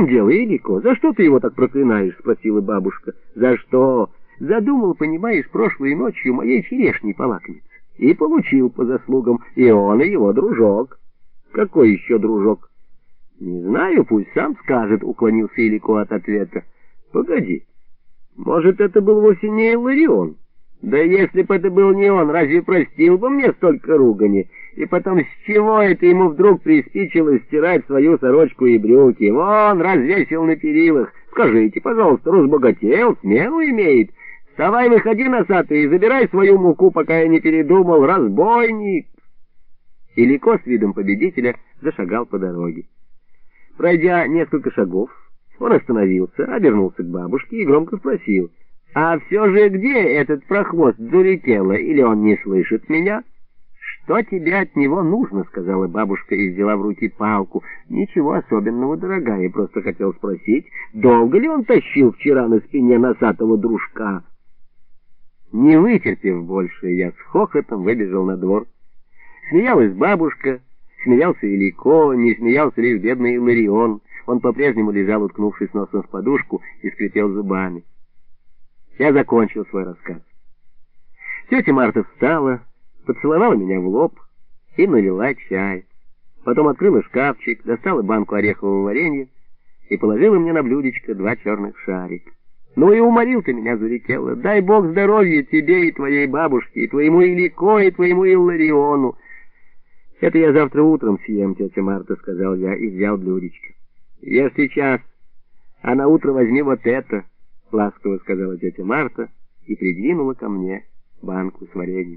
чем дело, Илико? За что ты его так проклинаешь?» — спросила бабушка. «За что? Задумал, понимаешь, прошлой ночью моей черешней полакомиться. И получил по заслугам и он, и его дружок». «Какой еще дружок?» «Не знаю, пусть сам скажет», — уклонился Илико от ответа. «Погоди, может, это был вовсе не Илларион? Да если бы это был не он, разве простил бы мне столько ругани? И потом, с чего это ему вдруг приспичило стирать свою сорочку и брюки? Вон, развесил на перилах. Скажите, пожалуйста, разбогател, смену имеет. Вставай, выходи, носатый, и забирай свою муку, пока я не передумал, разбойник!» Илико с видом победителя зашагал по дороге. Пройдя несколько шагов, он остановился, обернулся к бабушке и громко спросил: «А все же где этот прохвост Дзурикела, или он не слышит меня?» «Что тебе от него нужно?» — сказала бабушка и взяла в руки палку. «Ничего особенного, дорогая, просто хотел спросить, долго ли он тащил вчера на спине носатого дружка?» Не вытерпев больше, я с хохотом выбежал на двор. Смеялась бабушка, смеялся Илико, не смеялся лишь бедный Илларион. Он по-прежнему лежал, уткнувшись носом в подушку, и скрипел зубами. Я закончил свой рассказ. Тетя Марта встала, поцеловала меня в лоб и налила чай. Потом открыла шкафчик, достала банку орехового варенья и положила мне на блюдечко 2 черных шарика. «Ну и уморил ты меня, Дзурикела. Дай Бог здоровья тебе и твоей бабушке, и твоему Илико, и твоему Иллариону». «Это я завтра утром съем, тетя Марта», — сказал я и взял блюдечко. «Ешь сейчас, а на утро возьми вот это», — ласково сказала тетя Марта и придвинула ко мне банку с вареньем.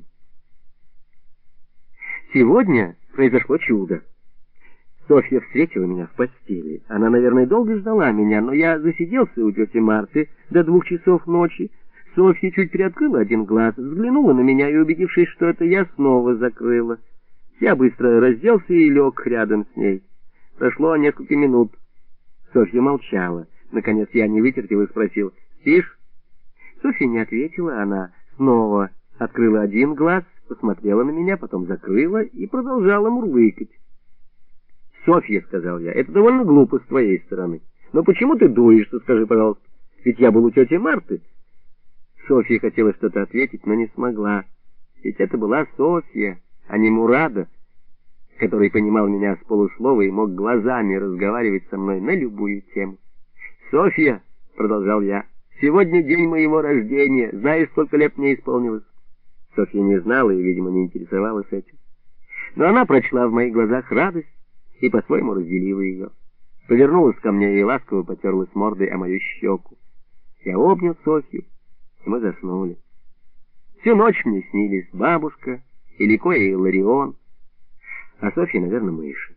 Сегодня произошло чудо. Софья встретила меня в постели. Она, наверное, долго ждала меня, но я засиделся у тети Марты до 2 часов ночи. Софья чуть приоткрыла один глаз, взглянула на меня и, убедившись, что это я, снова закрыла. Я быстро разделся и лег рядом с ней. Прошло несколько минут. Софья молчала. Наконец я не вытерпел и спросил: «Спишь?» Софья не ответила. Она снова открыла один глаз, посмотрела на меня, потом закрыла и продолжала мурлыкать. «Софья», — сказал я, — «это довольно глупо с твоей стороны. Но почему ты дуешься, скажи, пожалуйста? Ведь я был у тети Марты». Софья хотела что-то ответить, но не смогла. Ведь это была Софья, а не Мурада, который понимал меня с полуслова и мог глазами разговаривать со мной на любую тему. «Софья», — продолжал я, — «сегодня день моего рождения. Знаешь, сколько лет мне исполнилось?» Софья не знала и, видимо, не интересовалась этим. Но она прочла в моих глазах радость и по-своему разделила ее. Повернулась ко мне и ласково потерлась мордой о мою щеку. Я обнял Софью, и мы заснули. Всю ночь мне снились бабушка, Илико и Илларион, а Софья, наверное, мыши.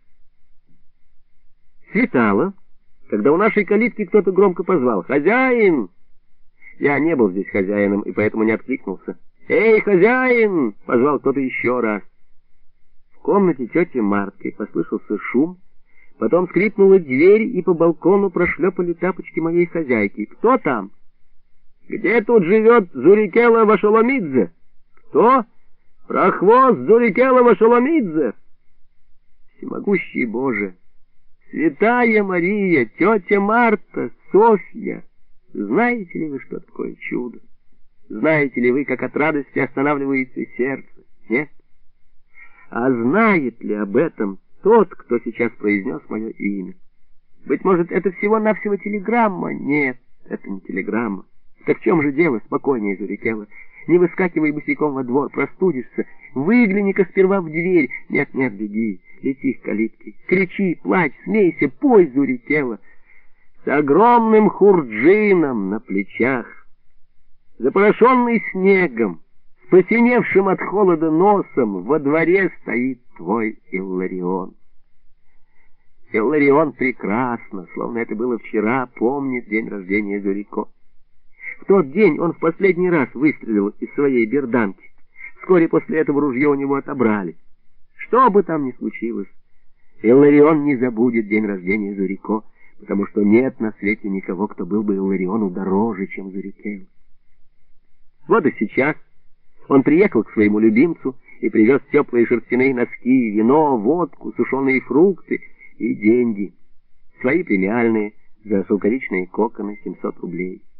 Светало, когда у нашей калитки кто-то громко позвал: «Хозяин!» Я не был здесь хозяином и поэтому не откликнулся. «Эй, хозяин!» — позвал кто-то еще раз. В комнате тети Марты послышался шум, потом скрипнула дверь, и по балкону прошлепали тапочки моей хозяйки. «Кто там?» «Где тут живет Дзурикела Вашоломидзе?» «Кто?» «Прохвост Дзурикела Вашоломидзе!» Всемогущий Боже! Святая Мария, тетя Марта, Софья! Знаете ли вы, что такое чудо? Знаете ли вы, как от радости останавливается сердце? Нет? А знает ли об этом тот, кто сейчас произнес мое имя? Быть может, это всего-навсего телеграмма? Нет, это не телеграмма. Так в чем же дело? Спокойнее, Дзурикела. Не выскакивай босиком во двор, простудишься. Выгляни-ка сперва в дверь. Нет, беги, лети к калитке. Кричи, плачь, смейся, пой, Дзурикела. С огромным хурджином на плечах, запорошенный снегом, с посиневшим от холода носом, во дворе стоит твой Илларион. Илларион прекрасно, словно это было вчера, помнит день рождения Дзурико. В тот день он в последний раз выстрелил из своей берданки. Вскоре после этого ружье у него отобрали. Что бы там ни случилось, Илларион не забудет день рождения Дзурико, потому что нет на свете никого, кто был бы Иллариону дороже, чем Дзурикела. Вот и сейчас он приехал к своему любимцу и привез теплые шерстяные носки, вино, водку, сушеные фрукты и деньги. Свои премиальные, За шелковичные коконы 700 рублей.